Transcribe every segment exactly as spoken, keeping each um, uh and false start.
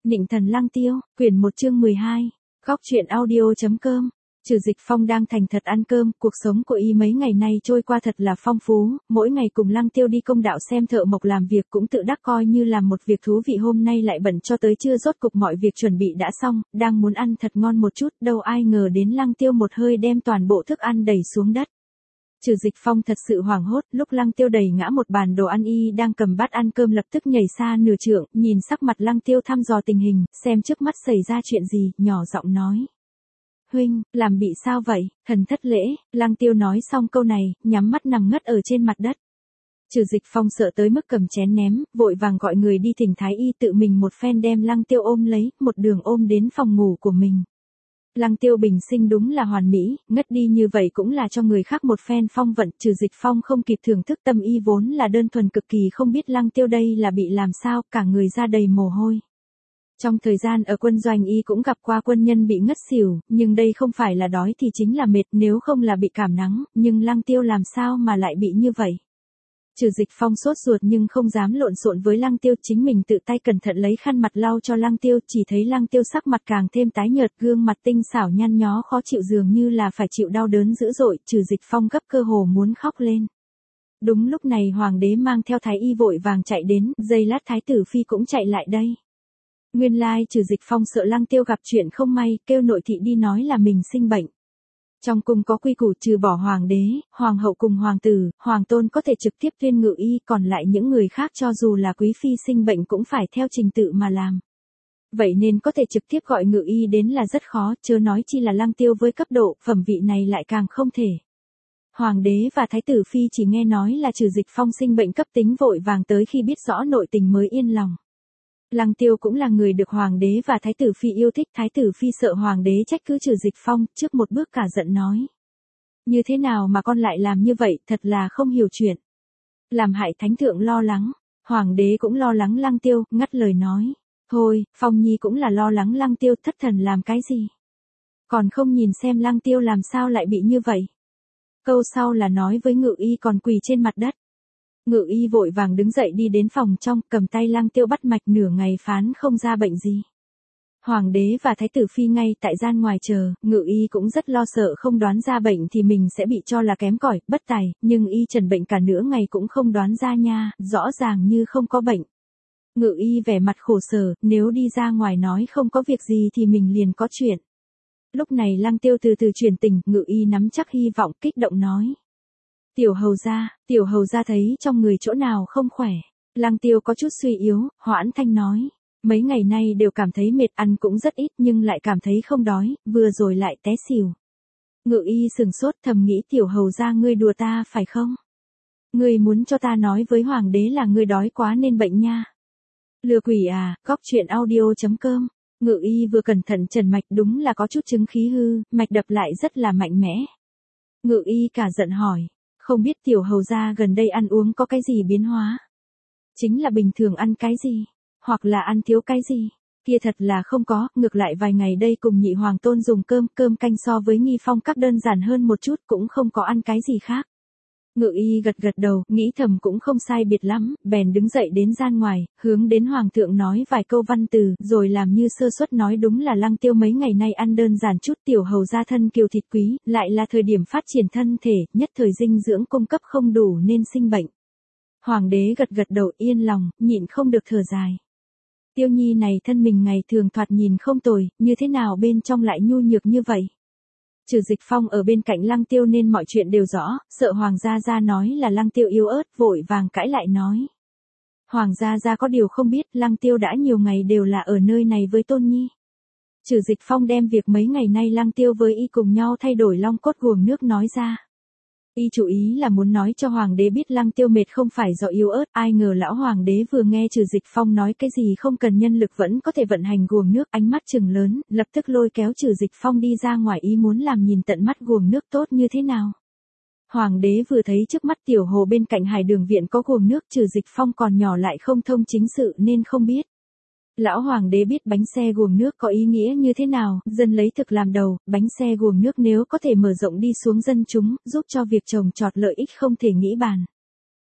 Nịnh thần Lăng Tiêu, quyển một chương mười hai, góc truyện audio.com. Trừ Dịch Phong đang thành thật ăn cơm, cuộc sống của y mấy ngày nay trôi qua thật là phong phú, mỗi ngày cùng Lăng Tiêu đi công đạo xem thợ mộc làm việc cũng tự đắc coi như làm một việc thú vị, hôm nay lại bận cho tới trưa rốt cục mọi việc chuẩn bị đã xong, đang muốn ăn thật ngon một chút, đâu ai ngờ đến Lăng Tiêu một hơi đem toàn bộ thức ăn đẩy xuống đất. Trừ Dịch Phong thật sự hoảng hốt, lúc Lăng Tiêu đẩy ngã một bàn đồ ăn y đang cầm bát ăn cơm lập tức nhảy xa nửa trượng, nhìn sắc mặt Lăng Tiêu thăm dò tình hình, xem trước mắt xảy ra chuyện gì, nhỏ giọng nói. Huynh, làm bị sao vậy, thần thất lễ, Lăng Tiêu nói xong câu này, nhắm mắt nằm ngất ở trên mặt đất. Trừ Dịch Phong sợ tới mức cầm chén ném, vội vàng gọi người đi thỉnh thái y tự mình một phen đem Lăng Tiêu ôm lấy, một đường ôm đến phòng ngủ của mình. Lăng Tiêu bình sinh đúng là hoàn mỹ, ngất đi như vậy cũng là cho người khác một phen phong vận. Trừ Dịch Phong không kịp thưởng thức, tâm y vốn là đơn thuần cực kỳ không biết Lăng Tiêu đây là bị làm sao, cả người ra đầy mồ hôi. Trong thời gian ở quân doanh y cũng gặp qua quân nhân bị ngất xỉu, nhưng đây không phải là đói thì chính là mệt, nếu không là bị cảm nắng, nhưng Lăng Tiêu làm sao mà lại bị như vậy. Trừ Dịch Phong sốt ruột nhưng không dám lộn xộn với Lăng Tiêu, chính mình tự tay cẩn thận lấy khăn mặt lau cho Lăng Tiêu, chỉ thấy Lăng Tiêu sắc mặt càng thêm tái nhợt, gương mặt tinh xảo nhăn nhó khó chịu dường như là phải chịu đau đớn dữ dội. Trừ Dịch Phong gấp cơ hồ muốn khóc lên. Đúng lúc này hoàng đế mang theo thái y vội vàng chạy đến, giây lát thái tử phi cũng chạy lại đây. Nguyên lai Trừ Dịch Phong sợ Lăng Tiêu gặp chuyện không may, kêu nội thị đi nói là mình sinh bệnh. Trong cung có quy củ, trừ bỏ hoàng đế, hoàng hậu cùng hoàng tử, hoàng tôn có thể trực tiếp tuyên ngự y, còn lại những người khác cho dù là quý phi sinh bệnh cũng phải theo trình tự mà làm. Vậy nên có thể trực tiếp gọi ngự y đến là rất khó, chớ nói chi là Lăng Tiêu với cấp độ, phẩm vị này lại càng không thể. Hoàng đế và thái tử phi chỉ nghe nói là Trừ Dịch Phong sinh bệnh cấp tính vội vàng tới, khi biết rõ nội tình mới yên lòng. Lăng Tiêu cũng là người được hoàng đế và thái tử phi yêu thích, thái tử phi sợ hoàng đế trách cứ Trừ Dịch Phong, trước một bước cả giận nói. Như thế nào mà con lại làm như vậy, thật là không hiểu chuyện. Làm hại thánh thượng lo lắng, hoàng đế cũng lo lắng Lăng Tiêu, ngắt lời nói. Thôi, Phong Nhi cũng là lo lắng Lăng Tiêu, thất thần làm cái gì. Còn không nhìn xem Lăng Tiêu làm sao lại bị như vậy. Câu sau là nói với ngự y còn quỳ trên mặt đất. Ngự y vội vàng đứng dậy đi đến phòng trong, cầm tay Lăng Tiêu bắt mạch, nửa ngày phán không ra bệnh gì. Hoàng đế và thái tử phi ngay tại gian ngoài chờ, ngự y cũng rất lo sợ không đoán ra bệnh thì mình sẽ bị cho là kém cỏi, bất tài, nhưng y trần bệnh cả nửa ngày cũng không đoán ra nha, rõ ràng như không có bệnh. Ngự y vẻ mặt khổ sở, nếu đi ra ngoài nói không có việc gì thì mình liền có chuyện. Lúc này Lăng Tiêu từ từ chuyển tình, ngự y nắm chắc hy vọng, kích động nói. Tiểu hầu gia, tiểu hầu gia thấy trong người chỗ nào không khỏe. Lăng Tiêu có chút suy yếu, hoãn thanh nói. Mấy ngày nay đều cảm thấy mệt, ăn cũng rất ít nhưng lại cảm thấy không đói, vừa rồi lại té xỉu. Ngự y sừng sốt, thầm nghĩ tiểu hầu gia ngươi đùa ta phải không? Ngươi muốn cho ta nói với hoàng đế là ngươi đói quá nên bệnh nha. Lừa quỷ à, góc truyện audio.com. Ngự y vừa cẩn thận trần mạch, đúng là có chút chứng khí hư, mạch đập lại rất là mạnh mẽ. Ngự y cả giận hỏi. Không biết tiểu hầu gia gần đây ăn uống có cái gì biến hóa? Chính là bình thường ăn cái gì? Hoặc là ăn thiếu cái gì? Kia thật là không có, ngược lại vài ngày đây cùng nhị hoàng tôn dùng cơm, cơm canh so với nghi phong các đơn giản hơn một chút, cũng không có ăn cái gì khác. Ngự y gật gật đầu, nghĩ thầm cũng không sai biệt lắm, bèn đứng dậy đến gian ngoài, hướng đến hoàng thượng nói vài câu văn từ, rồi làm như sơ suất nói đúng là Lăng Tiêu mấy ngày nay ăn đơn giản chút, tiểu hầu gia thân kiều thịt quý, lại là thời điểm phát triển thân thể, nhất thời dinh dưỡng cung cấp không đủ nên sinh bệnh. Hoàng đế gật gật đầu yên lòng, nhịn không được thở dài. Tiêu Nhi này thân mình ngày thường thoạt nhìn không tồi, như thế nào bên trong lại nhu nhược như vậy? Trừ Dịch Phong ở bên cạnh Lăng Tiêu nên mọi chuyện đều rõ, sợ Hoàng gia gia nói là Lăng Tiêu yếu ớt, vội vàng cãi lại nói. Hoàng gia gia có điều không biết, Lăng Tiêu đã nhiều ngày đều là ở nơi này với Tôn Nhi. Trừ Dịch Phong đem việc mấy ngày nay Lăng Tiêu với y cùng nhau thay đổi long cốt guồng nước nói ra. Y chủ ý là muốn nói cho hoàng đế biết Lăng Tiêu mệt không phải do yếu ớt, ai ngờ lão hoàng đế vừa nghe Trừ Dịch Phong nói cái gì không cần nhân lực vẫn có thể vận hành guồng nước, ánh mắt trừng lớn, lập tức lôi kéo Trừ Dịch Phong đi ra ngoài, ý muốn làm nhìn tận mắt guồng nước tốt như thế nào. Hoàng đế vừa thấy trước mắt tiểu hồ bên cạnh Hải Đường viện có guồng nước, Trừ Dịch Phong còn nhỏ lại không thông chính sự nên không biết. Lão hoàng đế biết bánh xe guồng nước có ý nghĩa như thế nào, dân lấy thực làm đầu, bánh xe guồng nước nếu có thể mở rộng đi xuống dân chúng, giúp cho việc trồng trọt lợi ích không thể nghĩ bàn.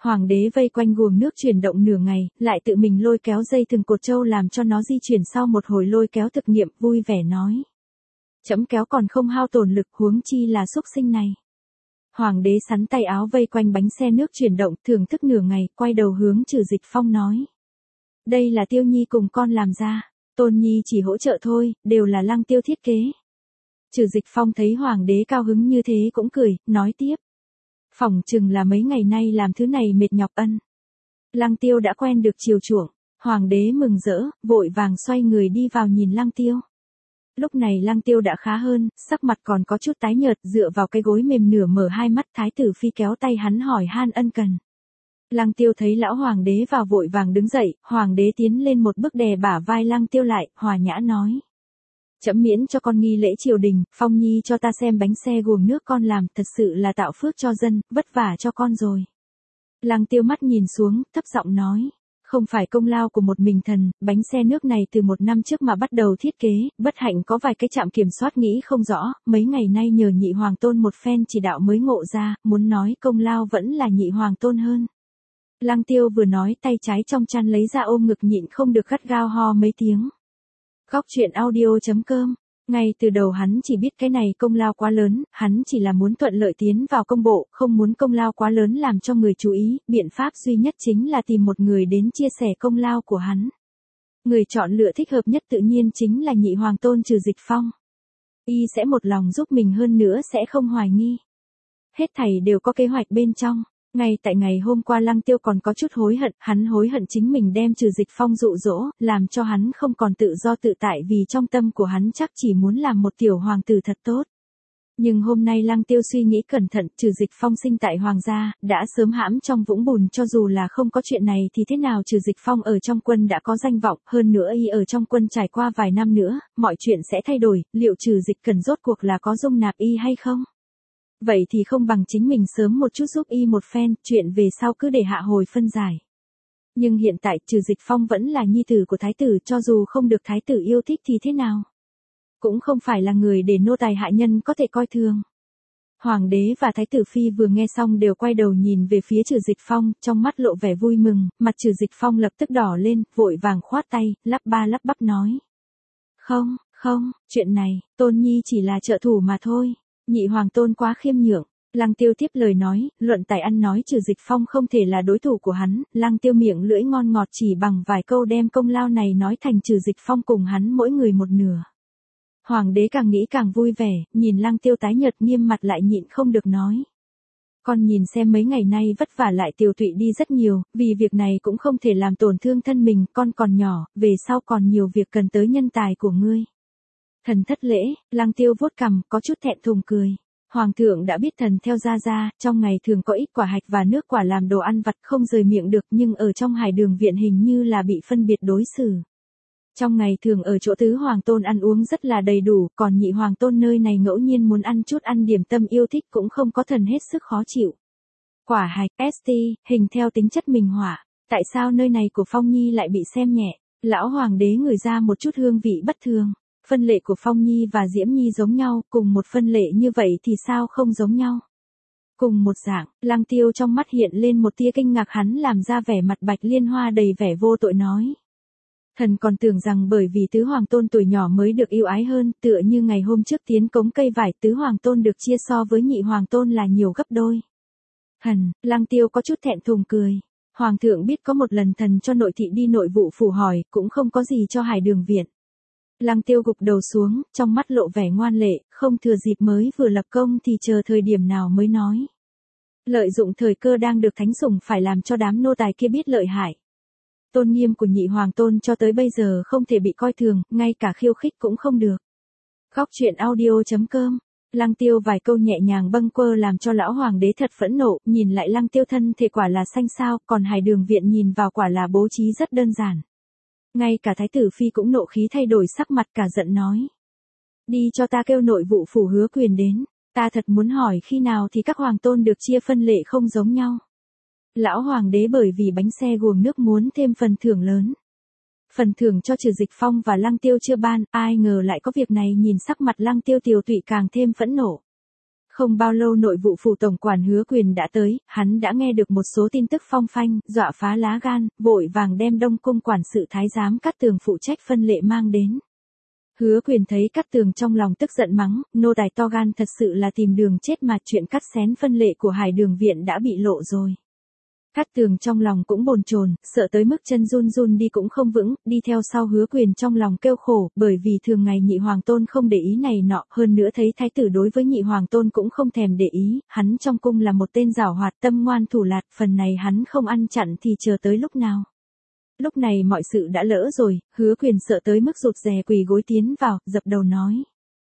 Hoàng đế vây quanh guồng nước chuyển động nửa ngày, lại tự mình lôi kéo dây thừng cột trâu làm cho nó di chuyển sau một hồi lôi kéo thực nghiệm, vui vẻ nói. Chấm kéo còn không hao tổn lực, huống chi là xúc sinh này. Hoàng đế sắn tay áo vây quanh bánh xe nước chuyển động, thưởng thức nửa ngày, quay đầu hướng Trừ Dịch Phong nói. Đây là Tiêu Nhi cùng con làm ra, Tôn Nhi chỉ hỗ trợ thôi, đều là Lăng Tiêu thiết kế. Trừ Dịch Phong thấy Hoàng đế cao hứng như thế cũng cười, nói tiếp. Phỏng chừng là mấy ngày nay làm thứ này mệt nhọc ân. Lăng Tiêu đã quen được chiều chuộng, Hoàng đế mừng rỡ, vội vàng xoay người đi vào nhìn Lăng Tiêu. Lúc này Lăng Tiêu đã khá hơn, sắc mặt còn có chút tái nhợt, dựa vào cái gối mềm nửa mở hai mắt, Thái tử Phi kéo tay hắn hỏi han ân cần. Lăng Tiêu thấy lão Hoàng đế vào vội vàng đứng dậy, Hoàng đế tiến lên một bước đè bả vai Lăng Tiêu lại, hòa nhã nói. Chấm miễn cho con nghi lễ triều đình, Phong Nhi cho ta xem bánh xe guồng nước con làm, thật sự là tạo phước cho dân, vất vả cho con rồi. Lăng Tiêu mắt nhìn xuống, thấp giọng nói. Không phải công lao của một mình thần, bánh xe nước này từ một năm trước mà bắt đầu thiết kế, bất hạnh có vài cái trạm kiểm soát nghĩ không rõ, mấy ngày nay nhờ nhị hoàng tôn một phen chỉ đạo mới ngộ ra, muốn nói công lao vẫn là nhị hoàng tôn hơn. Lăng Tiêu vừa nói tay trái trong chăn lấy ra ôm ngực nhịn không được gắt gao ho mấy tiếng. Góc truyện audio chấm com. Ngay từ đầu hắn chỉ biết cái này công lao quá lớn, hắn chỉ là muốn thuận lợi tiến vào công bộ, không muốn công lao quá lớn làm cho người chú ý, biện pháp duy nhất chính là tìm một người đến chia sẻ công lao của hắn. Người chọn lựa thích hợp nhất tự nhiên chính là nhị hoàng tôn Trừ Dịch Phong. Y sẽ một lòng giúp mình hơn nữa sẽ không hoài nghi. Hết thảy đều có kế hoạch bên trong. Ngay tại ngày hôm qua Lăng Tiêu còn có chút hối hận, hắn hối hận chính mình đem Trừ Dịch Phong dụ dỗ, làm cho hắn không còn tự do tự tại vì trong tâm của hắn chắc chỉ muốn làm một tiểu hoàng tử thật tốt. Nhưng hôm nay Lăng Tiêu suy nghĩ cẩn thận, Trừ Dịch Phong sinh tại hoàng gia, đã sớm hãm trong vũng bùn, cho dù là không có chuyện này thì thế nào Trừ Dịch Phong ở trong quân đã có danh vọng, hơn nữa y ở trong quân trải qua vài năm nữa, mọi chuyện sẽ thay đổi, liệu Trừ Dịch cần rốt cuộc là có dung nạp y hay không? Vậy thì không bằng chính mình sớm một chút giúp y một phen, chuyện về sau cứ để hạ hồi phân giải. Nhưng hiện tại Trừ Dịch Phong vẫn là nhi tử của thái tử, cho dù không được thái tử yêu thích thì thế nào? Cũng không phải là người để nô tài hạ nhân có thể coi thường. Hoàng đế và thái tử phi vừa nghe xong đều quay đầu nhìn về phía Trừ Dịch Phong, trong mắt lộ vẻ vui mừng, mặt Trừ Dịch Phong lập tức đỏ lên, vội vàng khoát tay, lắp ba lắp bắp nói. Không, không, chuyện này, Tôn Nhi chỉ là trợ thủ mà thôi. Nhị hoàng tôn quá khiêm nhượng. Lăng Tiêu tiếp lời nói, luận tài ăn nói Trừ Dịch Phong không thể là đối thủ của hắn, Lăng Tiêu miệng lưỡi ngon ngọt chỉ bằng vài câu đem công lao này nói thành Trừ Dịch Phong cùng hắn mỗi người một nửa. Hoàng đế càng nghĩ càng vui vẻ, nhìn Lăng Tiêu tái nhợt nghiêm mặt lại nhịn không được nói. Con nhìn xem mấy ngày nay vất vả lại tiều tụy đi rất nhiều, vì việc này cũng không thể làm tổn thương thân mình, con còn nhỏ, về sau còn nhiều việc cần tới nhân tài của ngươi. Thần thất lễ, Lăng Tiêu vuốt cằm, có chút thẹn thùng cười. Hoàng thượng đã biết thần theo gia gia, trong ngày thường có ít quả hạch và nước quả làm đồ ăn vặt không rời miệng được, nhưng ở trong Hải Đường viện hình như là bị phân biệt đối xử. Trong ngày thường ở chỗ tứ hoàng tôn ăn uống rất là đầy đủ, còn nhị hoàng tôn nơi này ngẫu nhiên muốn ăn chút ăn điểm tâm yêu thích cũng không có thần hết sức khó chịu. Quả hạch, ét tê, hình theo tính chất minh hỏa, tại sao nơi này của Phong Nhi lại bị xem nhẹ? Lão hoàng đế ngửi ra một chút hương vị bất thường. Phân lệ của Phong Nhi và Diễm Nhi giống nhau, cùng một phân lệ như vậy thì sao không giống nhau? Cùng một dạng, Lăng Tiêu trong mắt hiện lên một tia kinh ngạc, hắn làm ra vẻ mặt Bạch Liên Hoa đầy vẻ vô tội nói. Thần còn tưởng rằng bởi vì tứ hoàng tôn tuổi nhỏ mới được yêu ái hơn, tựa như ngày hôm trước tiến cống cây vải tứ hoàng tôn được chia so với nhị hoàng tôn là nhiều gấp đôi. Thần, Lăng Tiêu có chút thẹn thùng cười. Hoàng thượng biết có một lần thần cho nội thị đi nội vụ phủ hỏi, cũng không có gì cho Hải Đường viện. Lăng Tiêu gục đầu xuống, trong mắt lộ vẻ ngoan lệ, không thừa dịp mới vừa lập công thì chờ thời điểm nào mới nói. Lợi dụng thời cơ đang được thánh sủng phải làm cho đám nô tài kia biết lợi hại. Tôn nghiêm của nhị hoàng tôn cho tới bây giờ không thể bị coi thường, ngay cả khiêu khích cũng không được. Góc truyện audio chấm com. Lăng Tiêu vài câu nhẹ nhàng bâng quơ làm cho lão hoàng đế thật phẫn nộ, nhìn lại Lăng Tiêu thân thể quả là xanh xao, còn Hải Đường viện nhìn vào quả là bố trí rất đơn giản. Ngay cả thái tử phi cũng nộ khí thay đổi sắc mặt, cả giận nói. Đi cho ta kêu nội vụ phủ Hứa Quyền đến, ta thật muốn hỏi khi nào thì các hoàng tôn được chia phân lệ không giống nhau. Lão hoàng đế bởi vì bánh xe guồng nước muốn thêm phần thưởng lớn. Phần thưởng cho Trừ Dịch Phong và Lăng Tiêu chưa ban, ai ngờ lại có việc này, nhìn sắc mặt Lăng Tiêu tiều tụy càng thêm phẫn nộ. Không bao lâu nội vụ phủ tổng quản Hứa Quyền đã tới, hắn đã nghe được một số tin tức phong phanh, dọa phá lá gan, vội vàng đem Đông cung quản sự thái giám Cát Tường phụ trách phân lệ mang đến. Hứa Quyền thấy Cát Tường trong lòng tức giận mắng, nô tài to gan thật sự là tìm đường chết mà chuyện cắt xén phân lệ của Hải Đường viện đã bị lộ rồi. Cát Tường trong lòng cũng bồn chồn, sợ tới mức chân run run đi cũng không vững, đi theo sau Hứa Quyền trong lòng kêu khổ, bởi vì thường ngày nhị hoàng tôn không để ý này nọ, hơn nữa thấy thái tử đối với nhị hoàng tôn cũng không thèm để ý, hắn trong cung là một tên giảo hoạt tâm ngoan thủ lạt, phần này hắn không ăn chặn thì chờ tới lúc nào. Lúc này mọi sự đã lỡ rồi, Hứa Quyền sợ tới mức rụt rè quỳ gối tiến vào, dập đầu nói.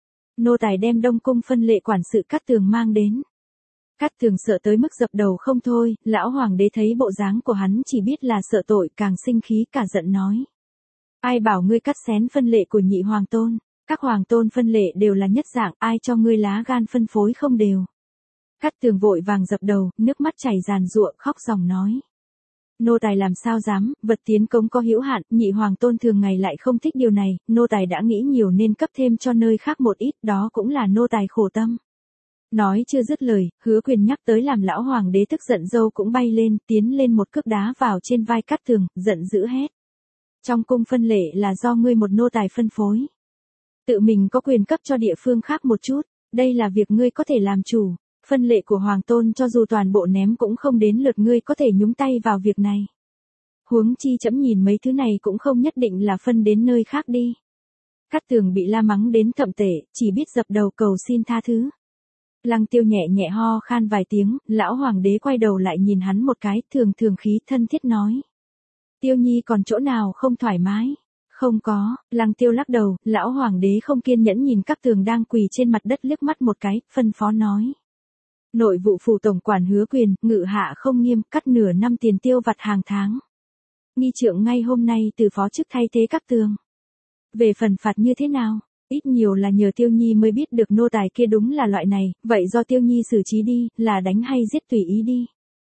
Nô tài đem Đông cung phân lệ quản sự Cát Tường mang đến. Cát Tường sợ tới mức dập đầu không thôi, lão hoàng đế thấy bộ dáng của hắn chỉ biết là sợ tội, càng sinh khí cả giận nói. Ai bảo ngươi cắt xén phân lệ của nhị hoàng tôn, các hoàng tôn phân lệ đều là nhất dạng, ai cho ngươi lá gan phân phối không đều. Cát Tường vội vàng dập đầu, nước mắt chảy ràn rụa, khóc ròng nói. Nô tài làm sao dám, vật tiến cống có hữu hạn, nhị hoàng tôn thường ngày lại không thích điều này, nô tài đã nghĩ nhiều nên cấp thêm cho nơi khác một ít, đó cũng là nô tài khổ tâm. Nói chưa dứt lời, Hứa Quyền nhắc tới làm lão hoàng đế tức giận râu cũng bay lên, tiến lên một cước đá vào trên vai Cát Tường, giận dữ hét. Trong cung phân lệ là do ngươi một nô tài phân phối. Tự mình có quyền cấp cho địa phương khác một chút, đây là việc ngươi có thể làm chủ, phân lệ của hoàng tôn cho dù toàn bộ ném cũng không đến lượt ngươi có thể nhúng tay vào việc này. Huống chi trẫm nhìn mấy thứ này cũng không nhất định là phân đến nơi khác đi. Cát Tường bị la mắng đến thậm tệ, chỉ biết dập đầu cầu xin tha thứ. Lăng Tiêu nhẹ nhẹ ho khan vài tiếng, lão hoàng đế quay đầu lại nhìn hắn một cái, thường thường khí thân thiết nói. Tiêu nhi còn chỗ nào không thoải mái? Không có, Lăng Tiêu lắc đầu, lão hoàng đế không kiên nhẫn nhìn Cát Tường đang quỳ trên mặt đất liếc mắt một cái, phân phó nói. Nội vụ phủ tổng quản Hứa Quyền, ngự hạ không nghiêm, cắt nửa năm tiền tiêu vặt hàng tháng. Nghi trượng ngay hôm nay từ phó chức thay thế Cát Tường. Về phần phạt như thế nào? Ít nhiều là nhờ Tiêu Nhi mới biết được nô tài kia đúng là loại này, vậy do Tiêu Nhi xử trí đi, là đánh hay giết tùy ý đi.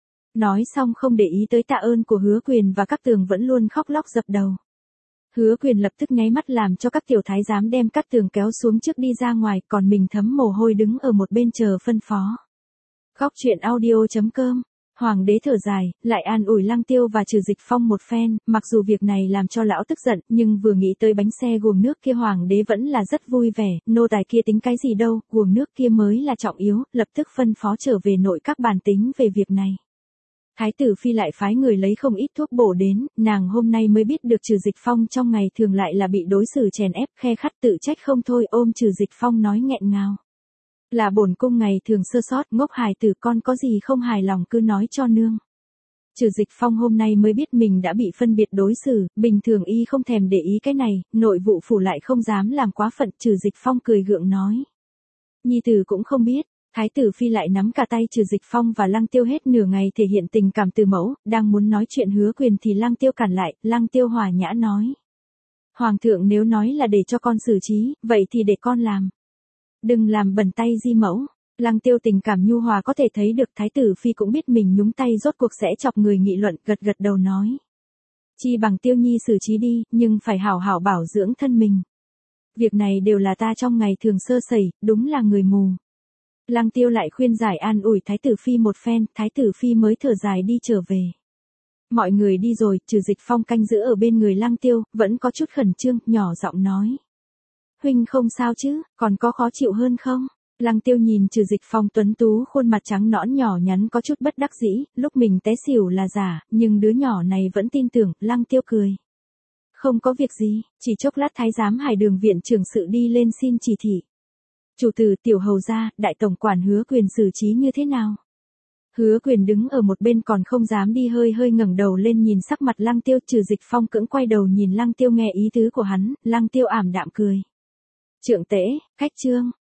Nói xong không để ý tới tạ ơn của Hứa Quyền và Cát Tường vẫn luôn khóc lóc dập đầu. Hứa Quyền lập tức nháy mắt làm cho các tiểu thái giám đem Cát Tường kéo xuống trước đi ra ngoài, còn mình thấm mồ hôi đứng ở một bên chờ phân phó. Góc truyện audio chấm com. Hoàng đế thở dài, lại an ủi Lăng Tiêu và Trừ Dịch Phong một phen, mặc dù việc này làm cho lão tức giận, nhưng vừa nghĩ tới bánh xe guồng nước kia hoàng đế vẫn là rất vui vẻ, nô tài kia tính cái gì đâu, guồng nước kia mới là trọng yếu, lập tức phân phó trở về nội các bàn tính về việc này. Thái tử phi lại phái người lấy không ít thuốc bổ đến, nàng hôm nay mới biết được Trừ Dịch Phong trong ngày thường lại là bị đối xử chèn ép, khe khắt tự trách không thôi, ôm Trừ Dịch Phong nói nghẹn ngào. Là bổn cung ngày thường sơ sót, ngốc hài tử con có gì không hài lòng cứ nói cho nương. Trừ Dịch Phong hôm nay mới biết mình đã bị phân biệt đối xử, bình thường y không thèm để ý cái này, nội vụ phủ lại không dám làm quá phận, Trừ Dịch Phong cười gượng nói. Nhi tử cũng không biết, thái tử phi lại nắm cả tay Trừ Dịch Phong và Lăng Tiêu hết nửa ngày thể hiện tình cảm từ mẫu, đang muốn nói chuyện Hứa Quyền thì Lăng Tiêu cản lại, Lăng Tiêu hòa nhã nói. Hoàng thượng nếu nói là để cho con xử trí, vậy thì để con làm. Đừng làm bẩn tay di mẫu. Lăng Tiêu tình cảm nhu hòa có thể thấy được thái tử phi cũng biết mình nhúng tay rốt cuộc sẽ chọc người nghị luận, gật gật đầu nói. Chi bằng Tiêu nhi xử trí đi, nhưng phải hảo hảo bảo dưỡng thân mình. Việc này đều là ta trong ngày thường sơ sẩy, đúng là người mù. Lăng Tiêu lại khuyên giải an ủi thái tử phi một phen, thái tử phi mới thở dài đi trở về. Mọi người đi rồi, Trừ Dịch Phong canh giữ ở bên người Lăng Tiêu, vẫn có chút khẩn trương, nhỏ giọng nói. Huynh không sao chứ, còn có khó chịu hơn không? Lăng Tiêu nhìn Trừ Dịch Phong tuấn tú khuôn mặt trắng nõn nhỏ nhắn có chút bất đắc dĩ, lúc mình té xỉu là giả, nhưng đứa nhỏ này vẫn tin tưởng, Lăng Tiêu cười. Không có việc gì, chỉ chốc lát thái giám Hải Đường viện trưởng sự đi lên xin chỉ thị. Chủ tử tiểu hầu gia, đại tổng quản Hứa Quyền xử trí như thế nào? Hứa Quyền đứng ở một bên còn không dám đi, hơi hơi ngẩng đầu lên nhìn sắc mặt Lăng Tiêu. Trừ Dịch Phong cưỡng quay đầu nhìn Lăng Tiêu nghe ý tứ của hắn, Lăng Tiêu ảm đạm cười. Trượng tễ, khách trương,